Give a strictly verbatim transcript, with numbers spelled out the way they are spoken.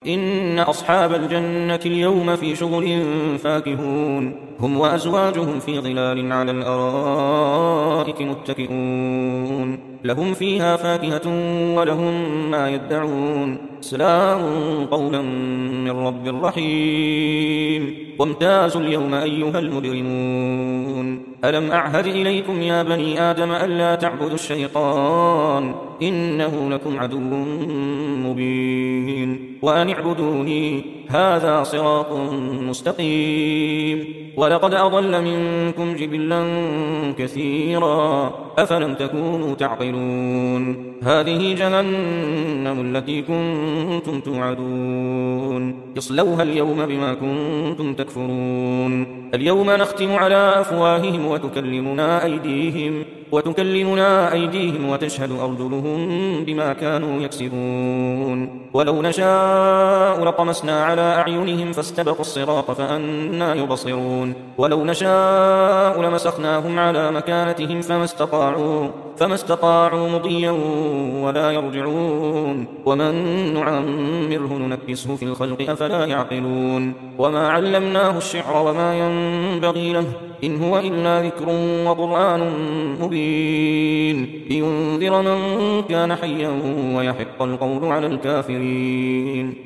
إن أصحاب الجنة اليوم في شغل فاكهون هم وأزواجهم في ظلال على الأرائك متكئون لهم فيها فاكهة ولهم ما يدعون سلام قولا من رب رحيم وامتازوا اليوم أيها المجرمون ألم أعهد إليكم يا بني آدم ألا تعبدوا الشيطان إنه لكم عدو مبين وأن اعبدوني هذا صراط مستقيم ولقد أضل منكم جبلا كثيرا أفلم تكونوا تعقلون هذه جهنم التي كنتم توعدون اصلوها اليوم بما كنتم تكفرون اليوم نختم على أفواههم وتكلمنا أيديهم وتكلمنا أيديهم وتشهد أرجلهم بما كانوا يكسبون ولو نشاء لطمسنا على أعينهم فاستبقوا الصراط فأنى يبصرون ولو نشاء لمسخناهم على مكانتهم فما استطاعوا فما استطاعوا مضيا ولا يرجعون ومن نعمره ننكسه في الخلق أفلا يعقلون وما علمناه الشعر وما ينبغي له إن هو إلا ذكر وقرآن مبين لينذر من كان حيا ويحق القول على الكافرين